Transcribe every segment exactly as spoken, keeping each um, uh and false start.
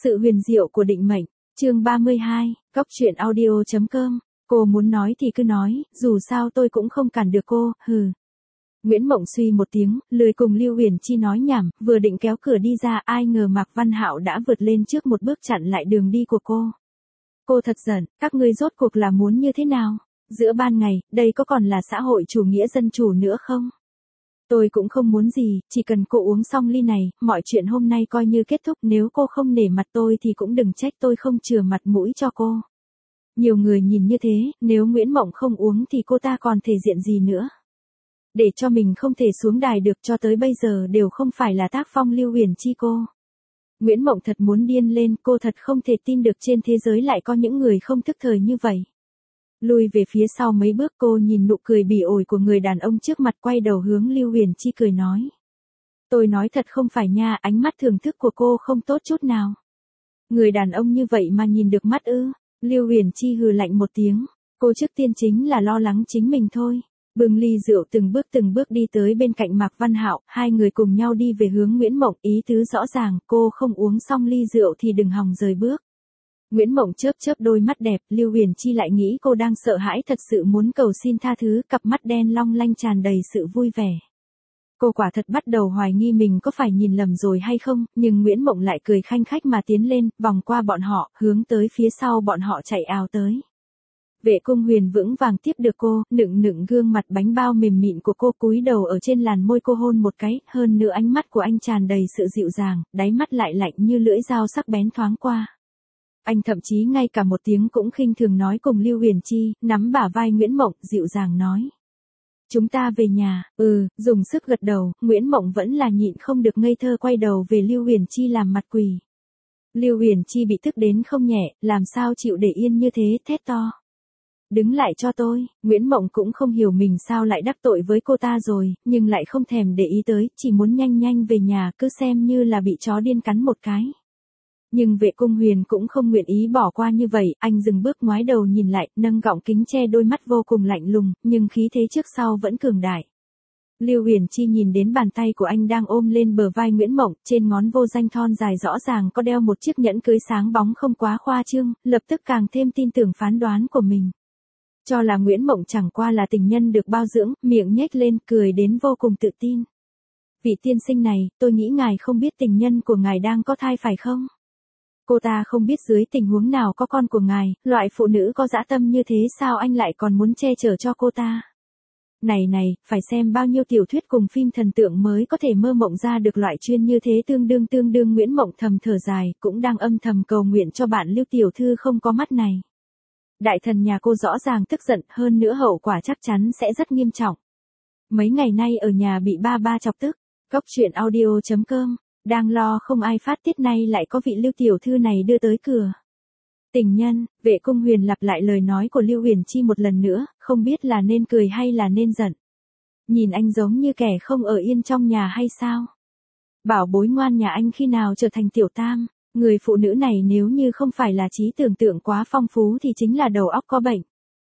Sự huyền diệu của định mệnh, chương ba mươi hai, Cóc truyện audio chấm com, cô muốn nói thì cứ nói, dù sao tôi cũng không cản được cô, hừ. Nguyễn Mộng suy một tiếng, lười cùng Lưu Huyền Chi nói nhảm, vừa định kéo cửa đi ra, ai ngờ Mạc Văn Hạo đã vượt lên trước một bước chặn lại đường đi của cô. Cô thật giận, các ngươi rốt cuộc là muốn như thế nào? Giữa ban ngày, đây có còn là xã hội chủ nghĩa dân chủ nữa không? Tôi cũng không muốn gì, chỉ cần cô uống xong ly này, mọi chuyện hôm nay coi như kết thúc, nếu cô không nể mặt tôi thì cũng đừng trách tôi không chừa mặt mũi cho cô. Nhiều người nhìn như thế, nếu Nguyễn Mộng không uống thì cô ta còn thể diện gì nữa. Để cho mình không thể xuống đài được cho tới bây giờ đều không phải là tác phong Lưu Huyền Chi cô. Nguyễn Mộng thật muốn điên lên, cô thật không thể tin được trên thế giới lại có những người không thức thời như vậy. Lùi về phía sau mấy bước, cô nhìn nụ cười bỉ ổi của người đàn ông trước mặt, quay đầu hướng Lưu Huyền Chi cười nói. Tôi nói thật không phải nha, ánh mắt thưởng thức của cô không tốt chút nào. Người đàn ông như vậy mà nhìn được mắt ư? Lưu Huyền Chi hừ lạnh một tiếng. Cô trước tiên chính là lo lắng chính mình thôi. Bưng ly rượu từng bước từng bước đi tới bên cạnh Mạc Văn Hạo, hai người cùng nhau đi về hướng Nguyễn Mộng, ý tứ rõ ràng, cô không uống xong ly rượu thì đừng hòng rời bước. Nguyễn Mộng chớp chớp đôi mắt đẹp, Lưu Huyền Chi lại nghĩ cô đang sợ hãi thật sự muốn cầu xin tha thứ, cặp mắt đen long lanh tràn đầy sự vui vẻ. Cô quả thật bắt đầu hoài nghi mình có phải nhìn lầm rồi hay không, nhưng Nguyễn Mộng lại cười khanh khách mà tiến lên, vòng qua bọn họ, hướng tới phía sau bọn họ chạy ào tới. Vệ Cung Huyền vững vàng tiếp được cô, nựng nựng gương mặt bánh bao mềm mịn của cô, cúi đầu ở trên làn môi cô hôn một cái, hơn nữa ánh mắt của anh tràn đầy sự dịu dàng, đáy mắt lại lạnh như lưỡi dao sắc bén thoáng qua. Anh thậm chí ngay cả một tiếng cũng khinh thường nói cùng Lưu Huyền Chi, nắm bả vai Nguyễn Mộng, dịu dàng nói. Chúng ta về nhà, ừ, dùng sức gật đầu, Nguyễn Mộng vẫn là nhịn không được ngây thơ quay đầu về Lưu Huyền Chi làm mặt quỷ. Lưu Huyền Chi bị tức đến không nhẹ, làm sao chịu để yên như thế, thét to. Đứng lại cho tôi, Nguyễn Mộng cũng không hiểu mình sao lại đắc tội với cô ta rồi, nhưng lại không thèm để ý tới, chỉ muốn nhanh nhanh về nhà, cứ xem như là bị chó điên cắn một cái. Nhưng Vệ Cung Huyền cũng không nguyện ý bỏ qua như vậy, anh dừng bước ngoái đầu nhìn lại, nâng gọng kính che đôi mắt vô cùng lạnh lùng, nhưng khí thế trước sau vẫn cường đại. Lưu Huyền Chi nhìn đến bàn tay của anh đang ôm lên bờ vai Nguyễn Mộng, trên ngón vô danh thon dài rõ ràng có đeo một chiếc nhẫn cưới sáng bóng không quá khoa trương, lập tức càng thêm tin tưởng phán đoán của mình. Cho là Nguyễn Mộng chẳng qua là tình nhân được bao dưỡng, miệng nhếch lên, cười đến vô cùng tự tin. Vị tiên sinh này, tôi nghĩ ngài không biết tình nhân của ngài đang có thai phải không? Cô ta không biết dưới tình huống nào có con của ngài, loại phụ nữ có dã tâm như thế sao anh lại còn muốn che chở cho cô ta? Này này, phải xem bao nhiêu tiểu thuyết cùng phim thần tượng mới có thể mơ mộng ra được loại chuyên như thế. Tương đương tương đương Nguyễn Mộng thầm thở dài, cũng đang âm thầm cầu nguyện cho bạn Lưu tiểu thư không có mắt này. Đại thần nhà cô rõ ràng tức giận, hơn nữa hậu quả chắc chắn sẽ rất nghiêm trọng. Mấy ngày nay ở nhà bị ba ba chọc tức. Cóc truyện audio chấm com, đang lo không ai phát tiết nay lại có vị Lưu tiểu thư này đưa tới cửa. Tình nhân, Vệ Cung Huyền lặp lại lời nói của Lưu Huyền Chi một lần nữa, không biết là nên cười hay là nên giận. Nhìn anh giống như kẻ không ở yên trong nhà hay sao? Bảo bối ngoan nhà anh khi nào trở thành tiểu tam? Người phụ nữ này nếu như không phải là trí tưởng tượng quá phong phú thì chính là đầu óc có bệnh.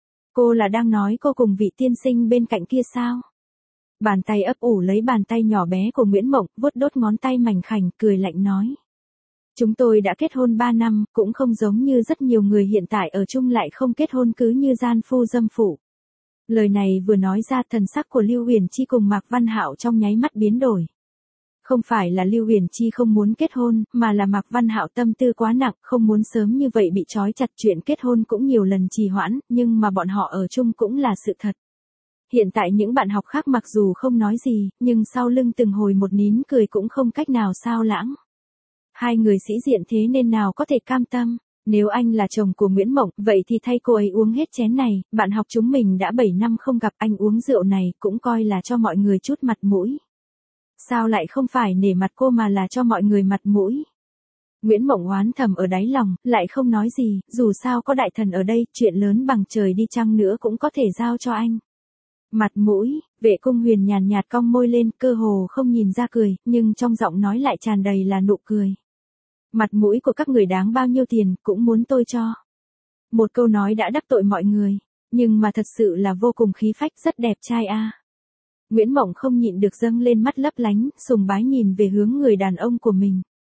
Cô là đang nói cô cùng vị tiên sinh bên cạnh kia sao? Bàn tay ấp ủ lấy bàn tay nhỏ bé của Nguyễn Mộng, vuốt đốt ngón tay mảnh khảnh, cười lạnh nói. Chúng tôi đã kết hôn ba năm, cũng không giống như rất nhiều người hiện tại ở chung lại không kết hôn cứ như gian phu dâm phụ. Lời này vừa nói ra, thần sắc của Lưu Huyền Chi cùng Mạc Văn Hạo trong nháy mắt biến đổi. Không phải là Lưu Huyền Chi không muốn kết hôn, mà là Mạc Văn Hạo tâm tư quá nặng, không muốn sớm như vậy bị trói chặt. Chuyện kết hôn cũng nhiều lần trì hoãn, nhưng mà bọn họ ở chung cũng là sự thật. Hiện tại những bạn học khác mặc dù không nói gì, nhưng sau lưng từng hồi một nín cười cũng không cách nào sao lãng. Hai người sĩ diện thế nên nào có thể cam tâm. Nếu anh là chồng của Nguyễn Mộng, vậy thì thay cô ấy uống hết chén này. Bạn học chúng mình đã bảy năm không gặp, anh uống rượu này cũng coi là cho mọi người chút mặt mũi. Sao lại không phải nể mặt cô mà là cho mọi người mặt mũi? Nguyễn Mộng oán thầm ở đáy lòng, lại không nói gì, dù sao có đại thần ở đây, chuyện lớn bằng trời đi chăng nữa cũng có thể giao cho anh. Mặt mũi, Vệ Cung Huyền nhàn nhạt cong môi lên, cơ hồ không nhìn ra cười, nhưng trong giọng nói lại tràn đầy là nụ cười. Mặt mũi của các người đáng bao nhiêu tiền, cũng muốn tôi cho. Một câu nói đã đắc tội mọi người, nhưng mà thật sự là vô cùng khí phách, rất đẹp trai a. À. Nguyễn Mộng không nhịn được dâng lên mắt lấp lánh, sùng bái nhìn về hướng người đàn ông của mình.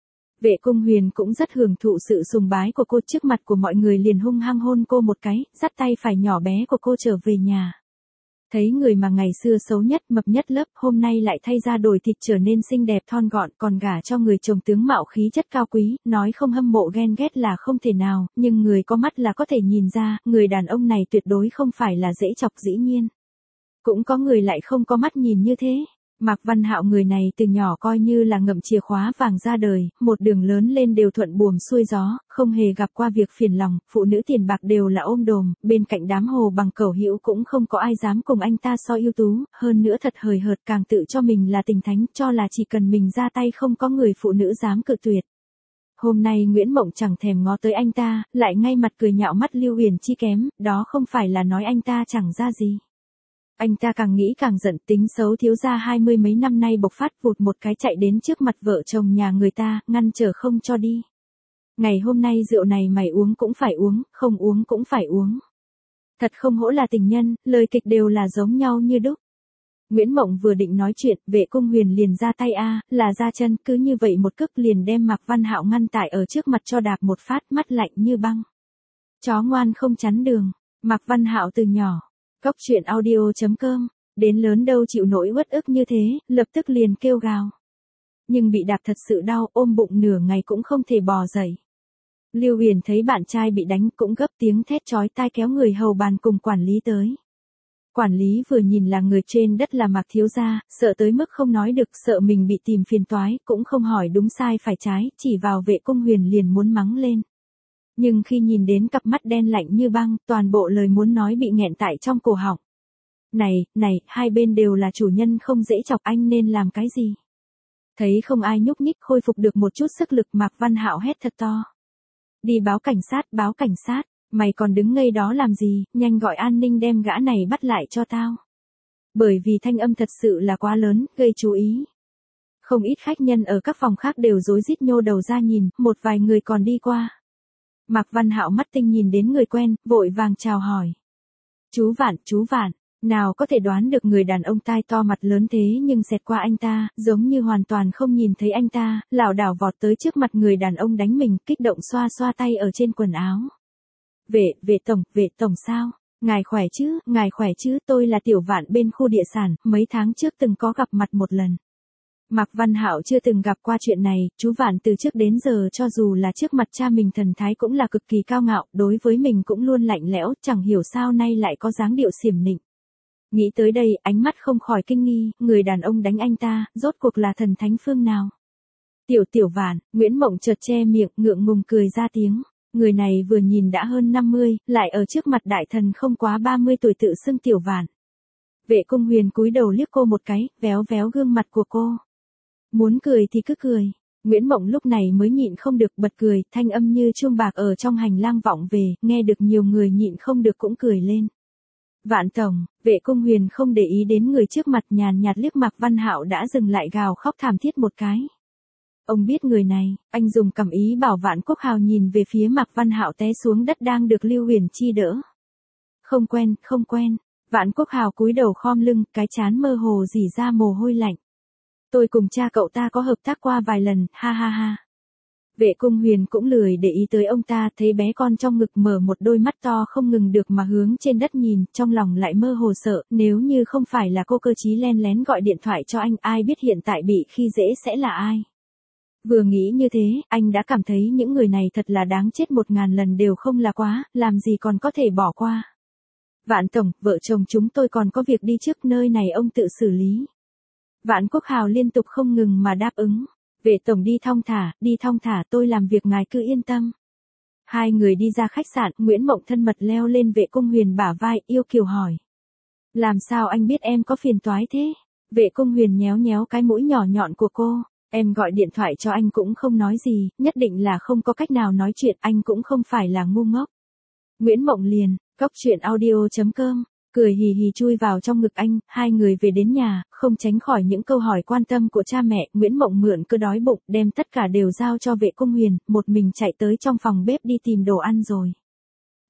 Vệ Cung Huyền cũng rất hưởng thụ sự sùng bái của cô, trước mặt của mọi người liền hung hăng hôn cô một cái, dắt tay phải nhỏ bé của cô trở về nhà. Thấy người mà ngày xưa xấu nhất, mập nhất lớp, hôm nay lại thay ra đổi thịt trở nên xinh đẹp thon gọn, còn gả cho người chồng tướng mạo khí chất cao quý, nói không hâm mộ ghen ghét là không thể nào, nhưng người có mắt là có thể nhìn ra, người đàn ông này tuyệt đối không phải là dễ chọc dĩ nhiên. Cũng có người lại không có mắt nhìn như thế. Mạc Văn Hạo người này từ nhỏ coi như là ngậm chìa khóa vàng ra đời, một đường lớn lên đều thuận buồm xuôi gió, không hề gặp qua việc phiền lòng, phụ nữ tiền bạc đều là ôm đồm, bên cạnh đám hồ bằng cẩu hữu cũng không có ai dám cùng anh ta so ưu tú, hơn nữa thật hời hợt, càng tự cho mình là tình thánh, cho là chỉ cần mình ra tay không có người phụ nữ dám cự tuyệt. Hôm nay Nguyễn Mộng chẳng thèm ngó tới anh ta, lại ngay mặt cười nhạo mắt Lưu Huyền Chi kém, đó không phải là nói anh ta chẳng ra gì. Anh ta càng nghĩ càng giận, tính xấu thiếu gia hai mươi mấy năm nay bộc phát, vụt một cái chạy đến trước mặt vợ chồng nhà người ta, ngăn trở không cho đi. Ngày hôm nay rượu này mày uống cũng phải uống, không uống cũng phải uống. Thật không hổ là tình nhân, lời kịch đều là giống nhau như đúc. Nguyễn Mộng vừa định nói chuyện, Vệ Cung Huyền liền ra tay a, là ra chân, cứ như vậy một cước liền đem Mạc Văn Hạo ngăn tại ở trước mặt cho đạp một phát, mắt lạnh như băng. Chó ngoan không chắn đường. Mạc Văn Hạo từ nhỏ Cóc truyện audio chấm com, đến lớn đâu chịu nổi uất ức như thế, lập tức liền kêu gào. Nhưng bị đạp thật sự đau, ôm bụng nửa ngày cũng không thể bò dậy. Lưu Huyền thấy bạn trai bị đánh cũng gấp tiếng thét chói tai kéo người hầu bàn cùng quản lý tới. Quản lý vừa nhìn là người trên đất là Mạc thiếu gia, sợ tới mức không nói được, sợ mình bị tìm phiền toái, cũng không hỏi đúng sai phải trái, chỉ vào Vệ Cung Huyền liền muốn mắng lên. Nhưng khi nhìn đến cặp mắt đen lạnh như băng, toàn bộ lời muốn nói bị nghẹn tại trong cổ họng. Này, này, hai bên đều là chủ nhân không dễ chọc, anh nên làm cái gì? Thấy không ai nhúc nhích, khôi phục được một chút sức lực, Mạc Văn Hạo hét thật to. Đi báo cảnh sát, báo cảnh sát, mày còn đứng ngây đó làm gì, nhanh gọi an ninh đem gã này bắt lại cho tao. Bởi vì thanh âm thật sự là quá lớn, gây chú ý. Không ít khách nhân ở các phòng khác đều rối rít nhô đầu ra nhìn, một vài người còn đi qua. Mạc Văn Hạo mắt tinh nhìn đến người quen, vội vàng chào hỏi. Chú Vạn, chú Vạn, nào có thể đoán được người đàn ông tai to mặt lớn thế nhưng xẹt qua anh ta, giống như hoàn toàn không nhìn thấy anh ta, lảo đảo vọt tới trước mặt người đàn ông đánh mình, kích động xoa xoa tay ở trên quần áo. Vệ, vệ tổng, vệ tổng sao? Ngài khỏe chứ, ngài khỏe chứ, tôi là Tiểu Vạn bên khu địa sản, mấy tháng trước từng có gặp mặt một lần. Mạc Văn Hạo chưa từng gặp qua chuyện này, chú Vạn từ trước đến giờ cho dù là trước mặt cha mình thần thái cũng là cực kỳ cao ngạo, đối với mình cũng luôn lạnh lẽo, chẳng hiểu sao nay lại có dáng điệu xiểm nịnh. Nghĩ tới đây, ánh mắt không khỏi kinh nghi, người đàn ông đánh anh ta, rốt cuộc là thần thánh phương nào? Tiểu Tiểu Vạn, Nguyễn Mộng chợt che miệng, ngượng ngùng cười ra tiếng. Người này vừa nhìn đã hơn năm mươi, lại ở trước mặt đại thần không quá ba mươi tuổi tự xưng Tiểu Vạn. Vệ Cung Huyền cúi đầu liếc cô một cái, véo véo gương mặt của cô. Muốn cười thì cứ cười. Nguyễn Mộng lúc này mới nhịn không được bật cười, thanh âm như chuông bạc ở trong hành lang vọng về, nghe được nhiều người nhịn không được cũng cười lên. Vạn tổng, Vệ Cung Huyền không để ý đến người trước mặt, nhàn nhạt liếc Mạc Văn Hạo đã dừng lại gào khóc thảm thiết một cái. Ông biết người này, anh dùng cẩm ý bảo Vạn Quốc Hào nhìn về phía Mạc Văn Hạo té xuống đất đang được Lưu Huyền Chi đỡ. Không quen, không quen. Vạn Quốc Hào cúi đầu khom lưng, cái trán mơ hồ rỉ ra mồ hôi lạnh. Tôi cùng cha cậu ta có hợp tác qua vài lần, ha ha ha. Vệ Cung Huyền cũng lười để ý tới ông ta, thấy bé con trong ngực mở một đôi mắt to không ngừng được mà hướng trên đất nhìn, trong lòng lại mơ hồ sợ, nếu như không phải là cô cơ chí len lén gọi điện thoại cho anh, ai biết hiện tại bị khi dễ sẽ là ai. Vừa nghĩ như thế, anh đã cảm thấy những người này thật là đáng chết một ngàn lần đều không là quá, làm gì còn có thể bỏ qua. Vạn tổng, vợ chồng chúng tôi còn có việc đi trước, nơi này ông tự xử lý. Vạn Quốc Hào liên tục không ngừng mà đáp ứng. Vệ tổng đi thong thả, đi thong thả, tôi làm việc ngài cứ yên tâm. Hai người đi ra khách sạn, Nguyễn Mộng thân mật leo lên Vệ Cung Huyền bả vai, yêu kiều hỏi. Làm sao anh biết em có phiền toái thế? Vệ Cung Huyền nhéo nhéo cái mũi nhỏ nhọn của cô. Em gọi điện thoại cho anh cũng không nói gì, nhất định là không có cách nào nói chuyện, anh cũng không phải là ngu ngốc. Nguyễn Mộng liền, cóc truyện audio chấm com, cười hì hì chui vào trong ngực anh, hai người về đến nhà, không tránh khỏi những câu hỏi quan tâm của cha mẹ, Nguyễn Mộng mượn cơ đói bụng, đem tất cả đều giao cho Vệ Cung Huyền, một mình chạy tới trong phòng bếp đi tìm đồ ăn rồi.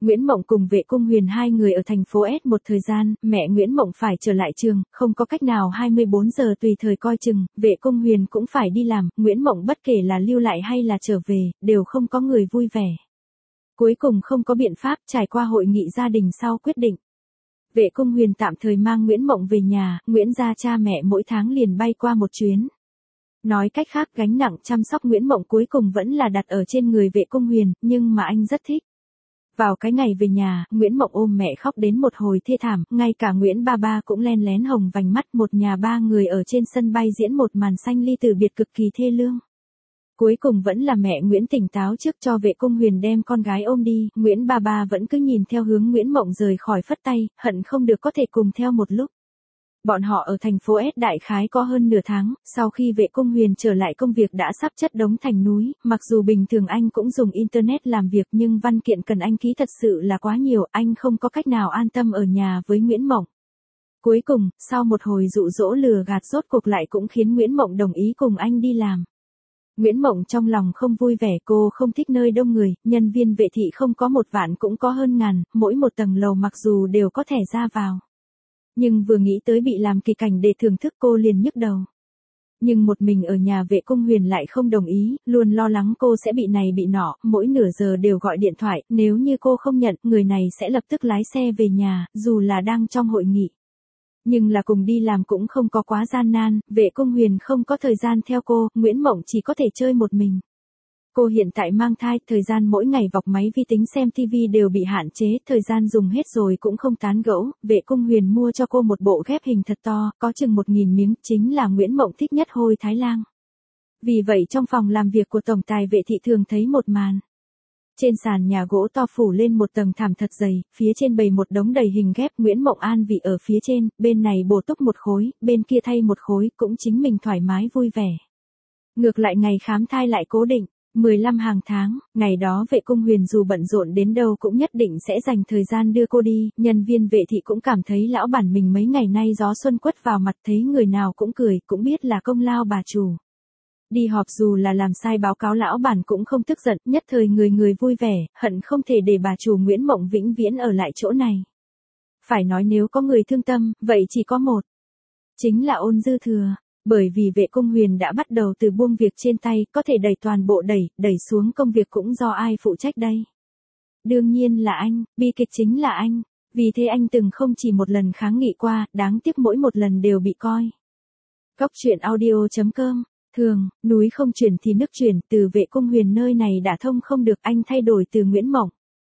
Nguyễn Mộng cùng Vệ Cung Huyền hai người ở thành phố S một thời gian, mẹ Nguyễn Mộng phải trở lại trường, không có cách nào hai mươi bốn giờ tùy thời coi chừng, Vệ Cung Huyền cũng phải đi làm, Nguyễn Mộng bất kể là lưu lại hay là trở về, đều không có người vui vẻ. Cuối cùng không có biện pháp, trải qua hội nghị gia đình sau quyết định. Vệ Cung Huyền tạm thời mang Nguyễn Mộng về nhà, Nguyễn gia cha mẹ mỗi tháng liền bay qua một chuyến. Nói cách khác, gánh nặng chăm sóc Nguyễn Mộng cuối cùng vẫn là đặt ở trên người Vệ Cung Huyền, nhưng mà anh rất thích. Vào cái ngày về nhà, Nguyễn Mộng ôm mẹ khóc đến một hồi thê thảm, ngay cả Nguyễn ba ba cũng len lén hồng vành mắt, một nhà ba người ở trên sân bay diễn một màn sanh ly từ biệt cực kỳ thê lương. Cuối cùng vẫn là mẹ Nguyễn tỉnh táo trước cho Vệ Cung Huyền đem con gái ôm đi, Nguyễn ba ba vẫn cứ nhìn theo hướng Nguyễn Mộng rời khỏi phất tay, hận không được có thể cùng theo một lúc. Bọn họ ở thành phố S đại khái có hơn nửa tháng, sau khi Vệ Cung Huyền trở lại công việc đã sắp chất đống thành núi, mặc dù bình thường anh cũng dùng Internet làm việc nhưng văn kiện cần anh ký thật sự là quá nhiều, anh không có cách nào an tâm ở nhà với Nguyễn Mộng. Cuối cùng, sau một hồi dụ dỗ lừa gạt rốt cuộc lại cũng khiến Nguyễn Mộng đồng ý cùng anh đi làm. Nguyễn Mộng trong lòng không vui vẻ, cô không thích nơi đông người, nhân viên vệ thị không có một vạn cũng có hơn ngàn, mỗi một tầng lầu mặc dù đều có thẻ ra vào. Nhưng vừa nghĩ tới bị làm kỳ cảnh để thưởng thức cô liền nhức đầu. Nhưng một mình ở nhà Vệ Cung Huyền lại không đồng ý, luôn lo lắng cô sẽ bị này bị nọ, mỗi nửa giờ đều gọi điện thoại, nếu như cô không nhận, người này sẽ lập tức lái xe về nhà, dù là đang trong hội nghị. Nhưng là cùng đi làm cũng không có quá gian nan, Vệ Cung Huyền không có thời gian theo cô, Nguyễn Mộng chỉ có thể chơi một mình. Cô hiện tại mang thai, thời gian mỗi ngày vọc máy vi tính xem ti vi đều bị hạn chế, thời gian dùng hết rồi cũng không tán gẫu, Vệ Cung Huyền mua cho cô một bộ ghép hình thật to, có chừng một nghìn miếng, chính là Nguyễn Mộng thích nhất hôi Thái Lan. Vì vậy trong phòng làm việc của tổng tài Vệ thị thường thấy một màn. Trên sàn nhà gỗ to phủ lên một tầng thảm thật dày, phía trên bày một đống đầy hình ghép, Nguyễn Mộng an vị ở phía trên, bên này bổ túc một khối, bên kia thay một khối, cũng chính mình thoải mái vui vẻ. Ngược lại ngày khám thai lại cố định. mười lăm hàng tháng, ngày đó Vệ Cung Huyền dù bận rộn đến đâu cũng nhất định sẽ dành thời gian đưa cô đi, nhân viên vệ thị cũng cảm thấy lão bản mình mấy ngày nay gió xuân quất vào mặt, thấy người nào cũng cười, cũng biết là công lao bà chủ. Đi họp dù là làm sai báo cáo lão bản cũng không tức giận, nhất thời người người vui vẻ, hận không thể để bà chủ Nguyễn Mộng vĩnh viễn ở lại chỗ này. Phải nói nếu có người thương tâm, vậy chỉ có một. Chính là Ôn Dư Thừa. Bởi vì Vệ Cung Huyền đã bắt đầu từ buông việc trên tay, có thể đẩy toàn bộ đẩy, đẩy xuống công việc cũng do ai phụ trách đây? Đương nhiên là anh, bi kịch chính là anh, vì thế anh từng không chỉ một lần kháng nghị qua, đáng tiếc mỗi một lần đều bị coi. Góc truyện audio chấm com, thường, núi không chuyển thì nước chuyển, từ Vệ Cung Huyền nơi này đã thông không được, anh thay đổi từ Nguyễn Mộng.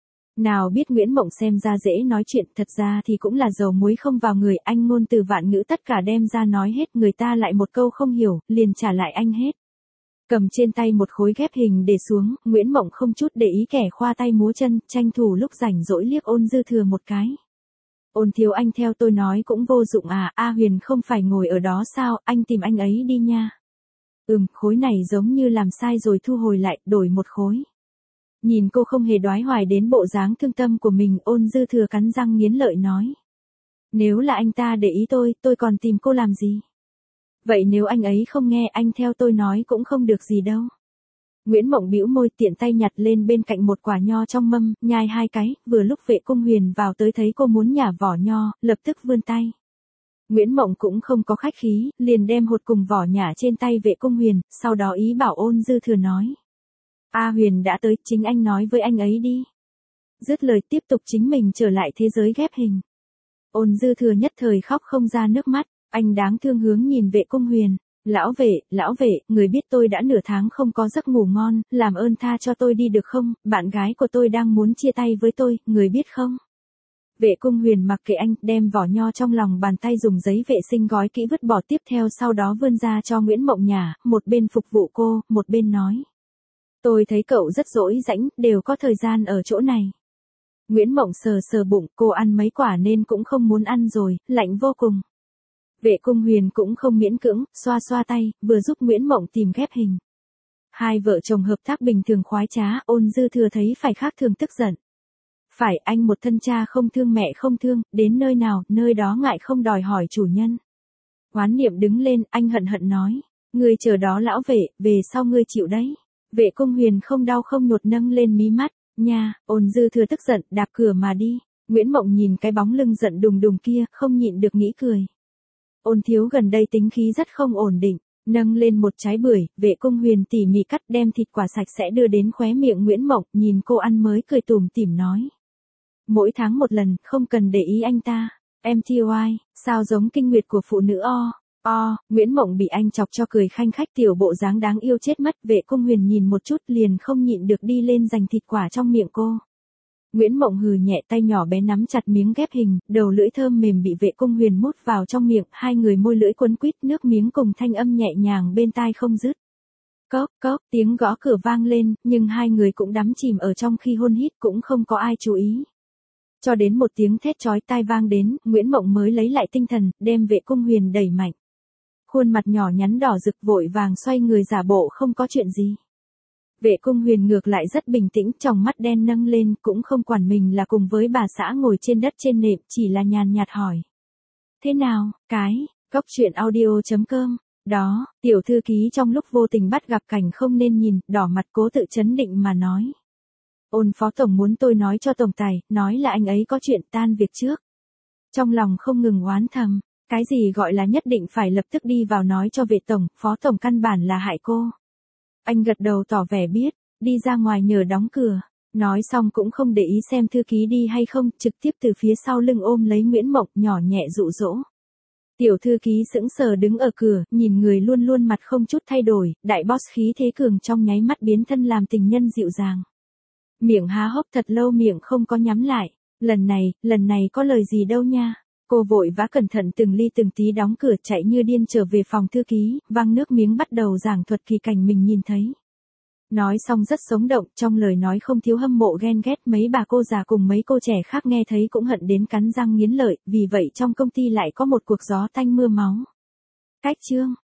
Nào biết Nguyễn Mộng xem ra dễ nói chuyện, thật ra thì cũng là dầu muối không vào người, anh ngôn từ vạn ngữ tất cả đem ra nói hết, người ta lại một câu không hiểu, liền trả lại anh hết. Cầm trên tay một khối ghép hình để xuống, Nguyễn Mộng không chút để ý kẻ khoa tay múa chân, tranh thủ lúc rảnh rỗi liếc Ôn Dư Thừa một cái. Ôn thiếu anh theo tôi nói cũng vô dụng à, A Huyền không phải ngồi ở đó sao, anh tìm anh ấy đi nha. Ừm, khối này giống như làm sai rồi thu hồi lại, đổi một khối. Nhìn cô không hề đoái hoài đến bộ dáng thương tâm của mình, Ôn Dư Thừa cắn răng nghiến lợi nói. Nếu là anh ta để ý tôi, tôi còn tìm cô làm gì? Vậy nếu anh ấy không nghe anh theo tôi nói cũng không được gì đâu. Nguyễn Mộng bĩu môi tiện tay nhặt lên bên cạnh một quả nho trong mâm, nhai hai cái, vừa lúc Vệ Cung Huyền vào tới thấy cô muốn nhả vỏ nho, lập tức vươn tay. Nguyễn Mộng cũng không có khách khí, liền đem hột cùng vỏ nhả trên tay Vệ Cung Huyền, sau đó ý bảo Ôn Dư Thừa nói. A Huyền đã tới, chính anh nói với anh ấy đi. Dứt lời tiếp tục chính mình trở lại thế giới ghép hình. Ôn Dư Thừa nhất thời khóc không ra nước mắt, anh đáng thương hướng nhìn Vệ Cung Huyền. Lão vệ, lão vệ, người biết tôi đã nửa tháng không có giấc ngủ ngon, làm ơn tha cho tôi đi được không, bạn gái của tôi đang muốn chia tay với tôi, người biết không? Vệ Cung Huyền mặc kệ anh, đem vỏ nho trong lòng bàn tay dùng giấy vệ sinh gói kỹ vứt bỏ, tiếp theo sau đó vươn ra cho Nguyễn Mộng nhả, một bên phục vụ cô, một bên nói. Tôi thấy cậu rất dỗi rãnh, đều có thời gian ở chỗ này. Nguyễn Mộng sờ sờ bụng, cô ăn mấy quả nên cũng không muốn ăn rồi, lạnh vô cùng. Vệ Cung Huyền cũng không miễn cưỡng, xoa xoa tay, vừa giúp Nguyễn Mộng tìm ghép hình. Hai vợ chồng hợp tác bình thường khoái trá, Ôn Dư Thừa thấy phải khác thường tức giận. Phải, anh một thân cha không thương mẹ không thương, đến nơi nào, nơi đó ngại không đòi hỏi chủ nhân. Oán niệm đứng lên, anh hận hận nói. Ngươi chờ đó lão vệ, về sau ngươi chịu đấy. Vệ Cung Huyền không đau không nhột nâng lên mí mắt, Nha, ôn dư thừa tức giận, đạp cửa mà đi. Nguyễn Mộng nhìn cái bóng lưng giận đùng đùng kia, không nhịn được nghĩ cười. Ôn thiếu gần đây tính khí rất không ổn định, nâng lên một trái bưởi, Vệ Cung Huyền tỉ mỉ cắt đem thịt quả sạch sẽ đưa đến khóe miệng Nguyễn Mộng, nhìn cô ăn mới cười tủm tỉm nói. Mỗi tháng một lần, không cần để ý anh ta. Em tê i, sao giống kinh nguyệt của phụ nữ o. O, Nguyễn Mộng bị anh chọc cho cười khanh khách, tiểu bộ dáng đáng yêu chết mất. Vệ Cung Huyền nhìn một chút liền không nhịn được đi lên giành thịt quả trong miệng cô. Nguyễn Mộng hừ nhẹ, tay nhỏ bé nắm chặt miếng ghép hình, đầu lưỡi thơm mềm bị Vệ Cung Huyền mút vào trong miệng, hai người môi lưỡi quấn quýt, nước miếng cùng thanh âm nhẹ nhàng bên tai không dứt. Cốc cốc, tiếng gõ cửa vang lên, nhưng hai người cũng đắm chìm ở trong khi hôn hít, cũng không có ai chú ý. Cho đến một tiếng thét chói tai vang đến, Nguyễn Mộng mới lấy lại tinh thần, đem Vệ Cung Huyền đẩy mạnh. Khuôn mặt nhỏ nhắn đỏ rực, vội vàng xoay người giả bộ không có chuyện gì. Vệ Cung Huyền ngược lại rất bình tĩnh, tròng mắt đen nâng lên, cũng không quản mình là cùng với bà xã ngồi trên đất trên nệm, chỉ là nhàn nhạt hỏi. Thế nào, cái, cốc truyện audio chấm com. Đó, tiểu thư ký trong lúc vô tình bắt gặp cảnh không nên nhìn, đỏ mặt cố tự chấn định mà nói. Ôn phó tổng muốn tôi nói cho tổng tài, nói là anh ấy có chuyện tan việc trước. Trong lòng không ngừng oán thầm, cái gì gọi là nhất định phải lập tức đi vào nói cho Vệ tổng, phó tổng căn bản là hại cô. Anh gật đầu tỏ vẻ biết, đi ra ngoài nhờ đóng cửa, nói xong cũng không để ý xem thư ký đi hay không, trực tiếp từ phía sau lưng ôm lấy Nguyễn Mộng, nhỏ nhẹ dụ dỗ. Tiểu thư ký sững sờ đứng ở cửa, nhìn người luôn luôn mặt không chút thay đổi, đại boss khí thế cường trong nháy mắt biến thân làm tình nhân dịu dàng. Miệng há hốc thật lâu, miệng không có nhắm lại, lần này, lần này có lời gì đâu nha. Cô vội vã cẩn thận từng ly từng tí đóng cửa, chạy như điên trở về phòng thư ký, văng nước miếng bắt đầu giảng thuật kỳ cảnh mình nhìn thấy. Nói xong rất sống động, trong lời nói không thiếu hâm mộ ghen ghét, mấy bà cô già cùng mấy cô trẻ khác nghe thấy cũng hận đến cắn răng nghiến lợi, vì vậy trong công ty lại có một cuộc gió tanh mưa máu. Cách chương